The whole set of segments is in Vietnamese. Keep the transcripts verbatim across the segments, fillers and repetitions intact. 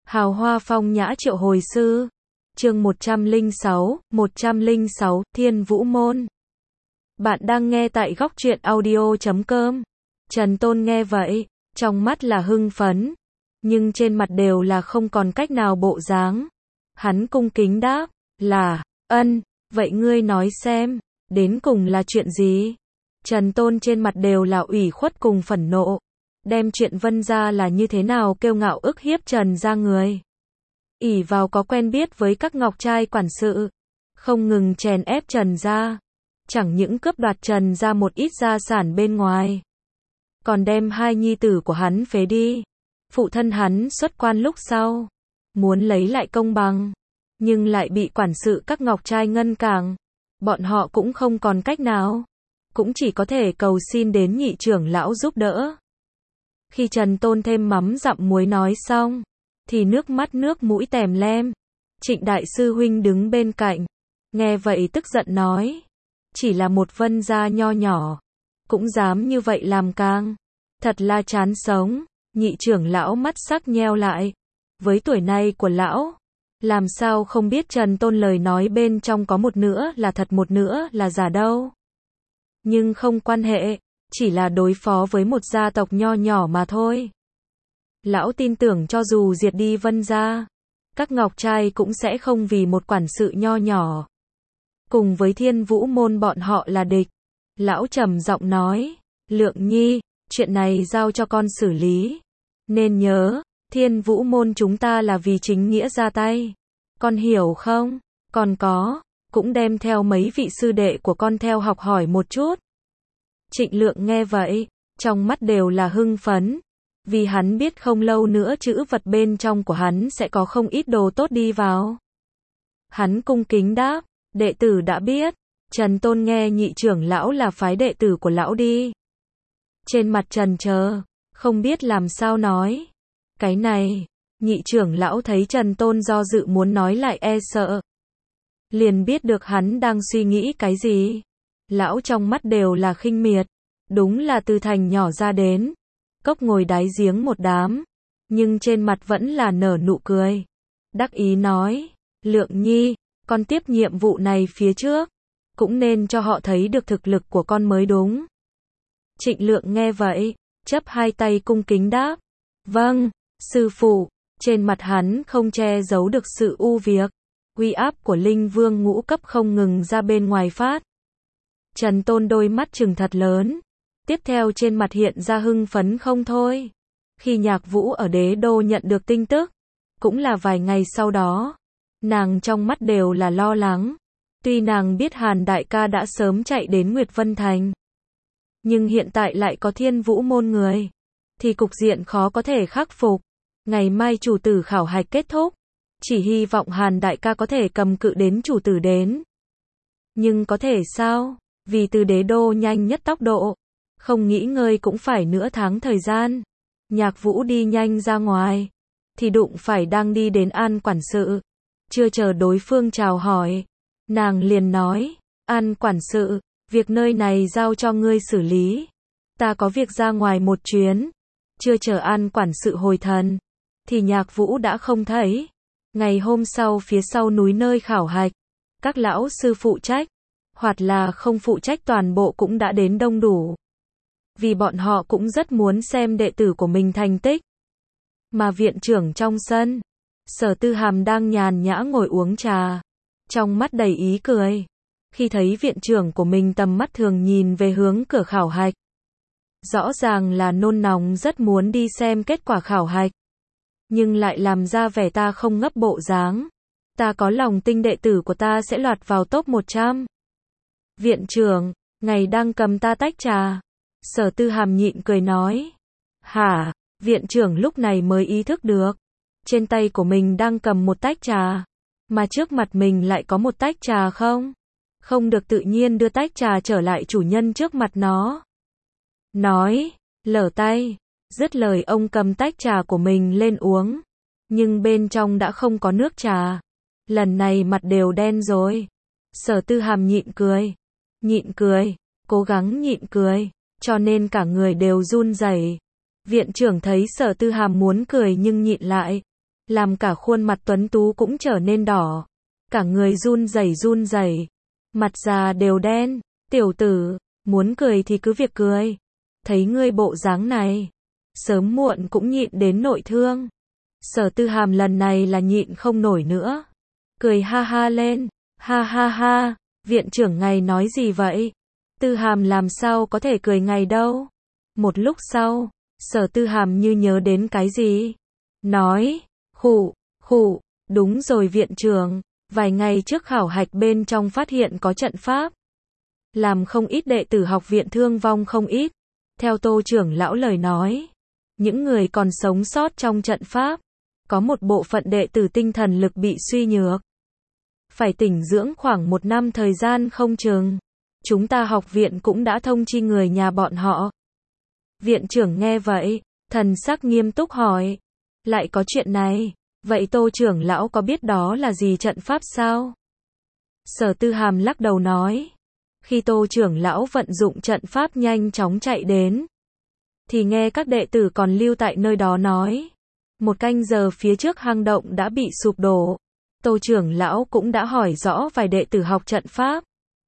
Hào hoa phong nhã triệu hồi sư. Chương một trăm lẻ sáu, một trăm lẻ sáu, Thiên Vũ Môn. Bạn đang nghe tại góc truyện audio chấm com. Trần Tôn nghe vậy, trong mắt là hưng phấn, nhưng trên mặt đều là không còn cách nào bộ dáng. Hắn cung kính đáp, là, ân, vậy ngươi nói xem, đến cùng là chuyện gì? Trần Tôn trên mặt đều là ủy khuất cùng phẫn nộ. Đem chuyện Vân gia là như thế nào kiêu ngạo ức hiếp Trần gia người. ỷ vào có quen biết với các ngọc trai quản sự, không ngừng chèn ép Trần gia, chẳng những cướp đoạt Trần gia một ít gia sản bên ngoài, còn đem hai nhi tử của hắn phế đi. Phụ thân hắn xuất quan lúc sau, muốn lấy lại công bằng, nhưng lại bị quản sự các ngọc trai ngăn cản. Bọn họ cũng không còn cách nào, cũng chỉ có thể cầu xin đến nhị trưởng lão giúp đỡ. Khi Trần Tôn thêm mắm dặm muối nói xong, thì nước mắt nước mũi tèm lem. Trịnh đại sư huynh đứng bên cạnh, nghe vậy tức giận nói, chỉ là một Vân gia nho nhỏ, cũng dám như vậy làm càng, thật là chán sống. Nhị trưởng lão mắt sắc nheo lại, với tuổi này của lão, làm sao không biết Trần Tôn lời nói bên trong có một nửa là thật một nửa là giả đâu. Nhưng không quan hệ, chỉ là đối phó với một gia tộc nho nhỏ mà thôi. Lão tin tưởng cho dù diệt đi Vân gia, các ngọc trai cũng sẽ không vì một quản sự nho nhỏ cùng với Thiên Vũ môn bọn họ là địch. Lão trầm giọng nói, Lượng Nhi, chuyện này giao cho con xử lý. Nên nhớ, Thiên Vũ môn chúng ta là vì chính nghĩa ra tay, con hiểu không? Còn có, cũng đem theo mấy vị sư đệ của con theo học hỏi một chút. Trịnh Lượng nghe vậy, trong mắt đều là hưng phấn, vì hắn biết không lâu nữa chữ vật bên trong của hắn sẽ có không ít đồ tốt đi vào. Hắn cung kính đáp, đệ tử đã biết. Trần Tôn nghe nhị trưởng lão là phái đệ tử của lão đi. Trên mặt trần chờ, không biết làm sao nói. Cái này, nhị trưởng lão thấy Trần Tôn do dự muốn nói lại e sợ, liền biết được hắn đang suy nghĩ cái gì. Lão trong mắt đều là khinh miệt, đúng là từ thành nhỏ ra đến, cốc ngồi đáy giếng một đám, nhưng trên mặt vẫn là nở nụ cười. Đắc ý nói, Lượng Nhi, con tiếp nhiệm vụ này phía trước, cũng nên cho họ thấy được thực lực của con mới đúng. Trịnh Lượng nghe vậy, chắp hai tay cung kính đáp, vâng, sư phụ. Trên mặt hắn không che giấu được sự u việc, uy áp của linh vương ngũ cấp không ngừng ra bên ngoài phát. Trần Tôn đôi mắt trừng thật lớn, tiếp theo trên mặt hiện ra hưng phấn không thôi. Khi Nhạc Vũ ở đế đô nhận được tin tức, cũng là vài ngày sau đó, nàng trong mắt đều là lo lắng. Tuy nàng biết Hàn đại ca đã sớm chạy đến Nguyệt Vân Thành, nhưng hiện tại lại có Thiên Vũ môn người, thì cục diện khó có thể khắc phục. Ngày mai chủ tử khảo hạch kết thúc, chỉ hy vọng Hàn đại ca có thể cầm cự đến chủ tử đến. Nhưng có thể sao? Vì từ đế đô nhanh nhất tốc độ, không nghỉ ngơi cũng phải nửa tháng thời gian. Nhạc Vũ đi nhanh ra ngoài, thì đụng phải đang đi đến An quản sự. Chưa chờ đối phương chào hỏi, nàng liền nói, An quản sự, việc nơi này giao cho ngươi xử lý. Ta có việc ra ngoài một chuyến. Chưa chờ An quản sự hồi thần, thì Nhạc Vũ đã không thấy. Ngày hôm sau phía sau núi nơi khảo hạch, các lão sư phụ trách, hoặc là không phụ trách toàn bộ cũng đã đến đông đủ. Vì bọn họ cũng rất muốn xem đệ tử của mình thành tích. Mà viện trưởng trong sân, Sở Tư Hàm đang nhàn nhã ngồi uống trà, trong mắt đầy ý cười. Khi thấy viện trưởng của mình tầm mắt thường nhìn về hướng cửa khảo hạch, rõ ràng là nôn nóng rất muốn đi xem kết quả khảo hạch, nhưng lại làm ra vẻ ta không ngấp bộ dáng. Ta có lòng tin đệ tử của ta sẽ lọt vào top một trăm. Viện trưởng, ngài đang cầm ta tách trà. Sở Tư Hàm nhịn cười nói. Hả? Viện trưởng lúc này mới ý thức được, trên tay của mình đang cầm một tách trà, mà trước mặt mình lại có một tách trà không? Không được tự nhiên đưa tách trà trở lại chủ nhân trước mặt nó. Nói, lở tay. Dứt lời ông cầm tách trà của mình lên uống, nhưng bên trong đã không có nước trà. Lần này mặt đều đen rồi. Sở Tư Hàm nhịn cười, nhịn cười, cố gắng nhịn cười, cho nên cả người đều run rẩy. Viện trưởng thấy Sở Tư Hàm muốn cười nhưng nhịn lại, làm cả khuôn mặt tuấn tú cũng trở nên đỏ, cả người run rẩy run rẩy, mặt già đều đen. Tiểu tử, muốn cười thì cứ việc cười. Thấy ngươi bộ dáng này, sớm muộn cũng nhịn đến nội thương. Sở Tư Hàm lần này là nhịn không nổi nữa. Cười ha ha lên, ha ha ha, viện trưởng ngài nói gì vậy? Tư Hàm làm sao có thể cười ngài đâu? Một lúc sau, Sở Tư Hàm như nhớ đến cái gì. Nói, khụ, khụ, đúng rồi viện trưởng, vài ngày trước khảo hạch bên trong phát hiện có trận pháp. Làm không ít đệ tử học viện thương vong không ít. Theo Tô trưởng lão lời nói, những người còn sống sót trong trận pháp, có một bộ phận đệ tử tinh thần lực bị suy nhược. Phải tĩnh dưỡng khoảng một năm thời gian không chừng. Chúng ta học viện cũng đã thông chi người nhà bọn họ. Viện trưởng nghe vậy, thần sắc nghiêm túc hỏi. Lại có chuyện này, vậy Tô trưởng lão có biết đó là gì trận pháp sao? Sở Tư Hàm lắc đầu nói. Khi Tô trưởng lão vận dụng trận pháp nhanh chóng chạy đến, thì nghe các đệ tử còn lưu tại nơi đó nói. Một canh giờ phía trước hang động đã bị sụp đổ. Tô trưởng lão cũng đã hỏi rõ vài đệ tử học trận pháp.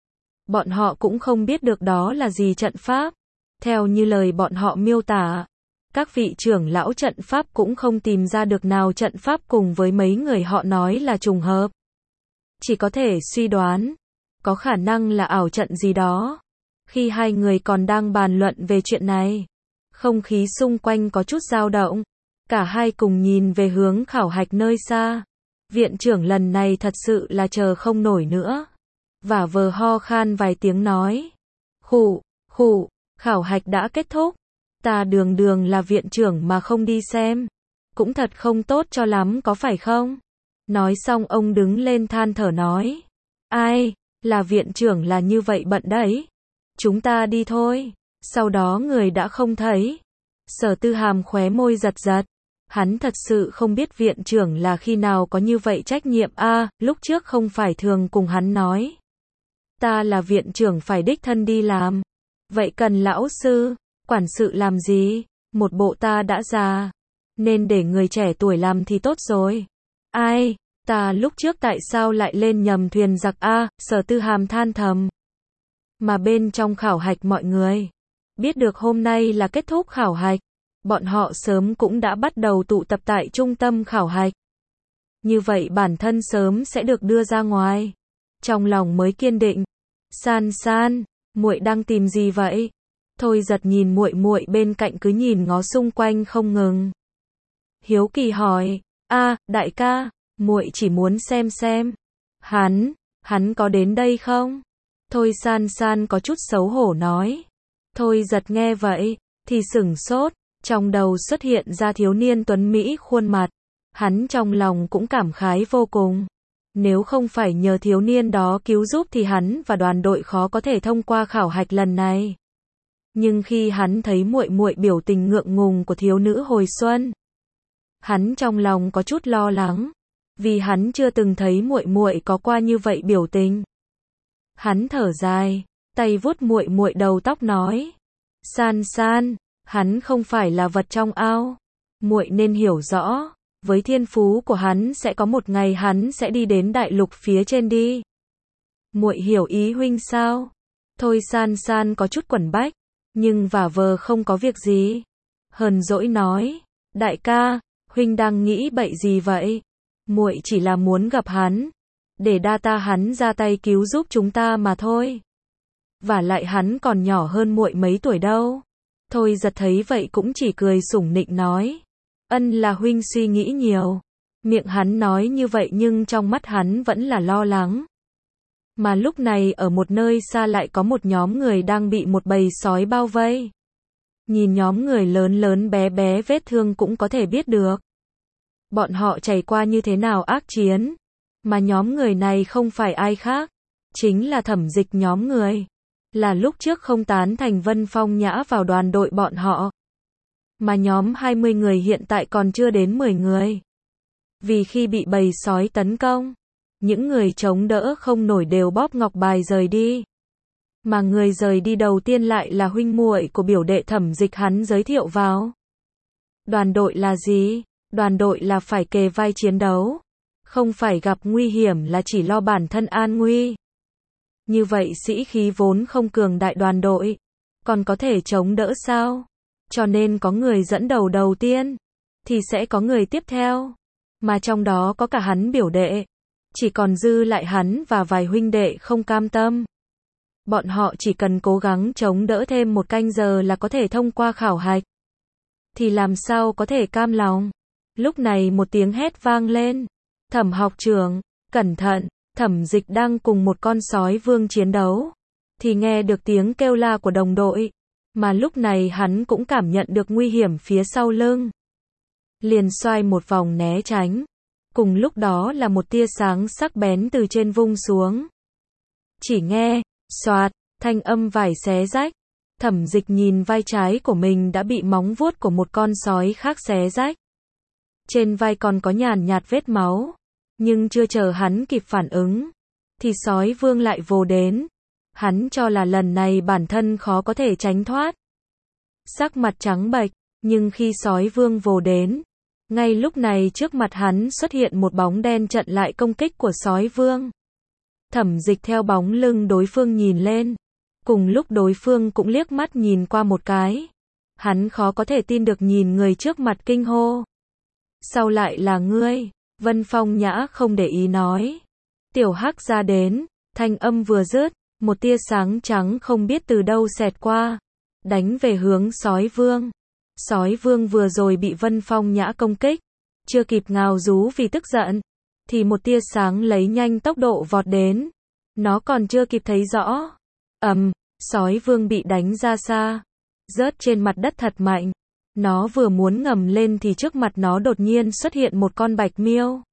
Bọn họ cũng không biết được đó là gì trận pháp. Theo như lời bọn họ miêu tả, các vị trưởng lão trận pháp cũng không tìm ra được nào trận pháp cùng với mấy người họ nói là trùng hợp. Chỉ có thể suy đoán, có khả năng là ảo trận gì đó. Khi hai người còn đang bàn luận về chuyện này, không khí xung quanh có chút dao động. Cả hai cùng nhìn về hướng khảo hạch nơi xa. Viện trưởng lần này thật sự là chờ không nổi nữa. Vả vờ ho khan vài tiếng nói. Khụ, khụ, khảo hạch đã kết thúc. Ta đường đường là viện trưởng mà không đi xem. Cũng thật không tốt cho lắm có phải không? Nói xong ông đứng lên than thở nói. Ai, là viện trưởng là như vậy bận đấy. Chúng ta đi thôi. Sau đó người đã không thấy. Sở Tư Hàm khóe môi giật giật. Hắn thật sự không biết viện trưởng là khi nào có như vậy trách nhiệm a, à, lúc trước không phải thường cùng hắn nói. Ta là viện trưởng phải đích thân đi làm. Vậy cần lão sư, quản sự làm gì? Một bộ ta đã già, nên để người trẻ tuổi làm thì tốt rồi. Ai, ta lúc trước tại sao lại lên nhầm thuyền giặc a, à, Sở Tư Hàm than thầm. Mà bên trong khảo hạch mọi người biết được hôm nay là kết thúc khảo hạch. Bọn họ sớm cũng đã bắt đầu tụ tập tại trung tâm khảo hạch. Như vậy bản thân sớm sẽ được đưa ra ngoài. Trong lòng mới kiên định. San San, muội đang tìm gì vậy? Thôi giật nhìn muội muội bên cạnh cứ nhìn ngó xung quanh không ngừng. Hiếu kỳ hỏi, a, đại ca, muội chỉ muốn xem xem. Hắn, hắn có đến đây không? Thôi San San có chút xấu hổ nói. Thôi giật nghe vậy, thì sửng sốt. Trong đầu xuất hiện ra thiếu niên tuấn Mỹ khuôn mặt. Hắn trong lòng cũng cảm khái vô cùng. Nếu không phải nhờ thiếu niên đó cứu giúp thì hắn và đoàn đội khó có thể thông qua khảo hạch lần này. Nhưng khi hắn thấy muội muội biểu tình ngượng ngùng của thiếu nữ hồi xuân, hắn trong lòng có chút lo lắng, vì hắn chưa từng thấy muội muội có qua như vậy biểu tình. Hắn thở dài, tay vuốt muội muội đầu tóc nói: "San San, hắn không phải là vật trong ao, muội nên hiểu rõ, với thiên phú của hắn sẽ có một ngày hắn sẽ đi đến đại lục phía trên đi." Muội hiểu ý huynh sao? Thôi San San có chút quẩn bách, nhưng vả vờ không có việc gì. Hờn dỗi nói: "Đại ca, huynh đang nghĩ bậy gì vậy? Muội chỉ là muốn gặp hắn, để đa ta hắn ra tay cứu giúp chúng ta mà thôi. Vả lại hắn còn nhỏ hơn muội mấy tuổi đâu." Thôi giật thấy vậy cũng chỉ cười sủng nịnh nói: "Ân là huynh suy nghĩ nhiều." Miệng hắn nói như vậy nhưng trong mắt hắn vẫn là lo lắng. Mà lúc này ở một nơi xa lại có một nhóm người đang bị một bầy sói bao vây. Nhìn nhóm người lớn lớn bé bé vết thương cũng có thể biết được bọn họ trải qua như thế nào ác chiến. Mà nhóm người này không phải ai khác, chính là Thẩm Dịch nhóm người. Là lúc trước không tán thành Vân Phong Nhã vào đoàn đội bọn họ. Mà nhóm hai mươi người hiện tại còn chưa đến mười người. Vì khi bị bầy sói tấn công, những người chống đỡ không nổi đều bóp ngọc bài rời đi. Mà người rời đi đầu tiên lại là huynh muội của biểu đệ Thẩm Dịch hắn giới thiệu vào. Đoàn đội là gì? Đoàn đội là phải kề vai chiến đấu, không phải gặp nguy hiểm là chỉ lo bản thân an nguy. Như vậy sĩ khí vốn không cường đại đoàn đội, còn có thể chống đỡ sao? Cho nên có người dẫn đầu đầu tiên, thì sẽ có người tiếp theo, mà trong đó có cả hắn biểu đệ. Chỉ còn dư lại hắn và vài huynh đệ không cam tâm. Bọn họ chỉ cần cố gắng chống đỡ thêm một canh giờ là có thể thông qua khảo hạch. Thì làm sao có thể cam lòng? Lúc này một tiếng hét vang lên. Thẩm học trưởng, cẩn thận, Thẩm Dịch đang cùng một con sói vương chiến đấu. Thì nghe được tiếng kêu la của đồng đội. Mà lúc này hắn cũng cảm nhận được nguy hiểm phía sau lưng. Liền xoay một vòng né tránh. Cùng lúc đó là một tia sáng sắc bén từ trên vung xuống. Chỉ nghe, xoạt, thanh âm vải xé rách. Thẩm Dịch nhìn vai trái của mình đã bị móng vuốt của một con sói khác xé rách. Trên vai còn có nhàn nhạt vết máu. Nhưng chưa chờ hắn kịp phản ứng, thì sói vương lại vồ đến. Hắn cho là lần này bản thân khó có thể tránh thoát. Sắc mặt trắng bệch, nhưng khi sói vương vồ đến, ngay lúc này trước mặt hắn xuất hiện một bóng đen chặn lại công kích của sói vương. Thẩm Dịch theo bóng lưng đối phương nhìn lên. Cùng lúc đối phương cũng liếc mắt nhìn qua một cái. Hắn khó có thể tin được nhìn người trước mặt kinh hô. Sao lại là ngươi? Vân Phong Nhã không để ý nói. Tiểu Hắc ra đến, thanh âm vừa dứt, một tia sáng trắng không biết từ đâu xẹt qua, đánh về hướng sói vương. Sói vương vừa rồi bị Vân Phong Nhã công kích, chưa kịp ngao rú vì tức giận, thì một tia sáng lấy nhanh tốc độ vọt đến. Nó còn chưa kịp thấy rõ. Ầm, sói vương bị đánh ra xa, rớt trên mặt đất thật mạnh. Nó vừa muốn ngầm lên thì trước mặt nó đột nhiên xuất hiện một con bạch miêu.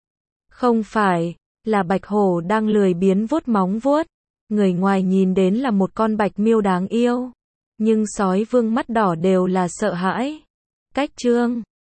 Không phải, là bạch hổ đang lười biếng vuốt móng vuốt. Người ngoài nhìn đến là một con bạch miêu đáng yêu. Nhưng sói vương mắt đỏ đều là sợ hãi. Cách chương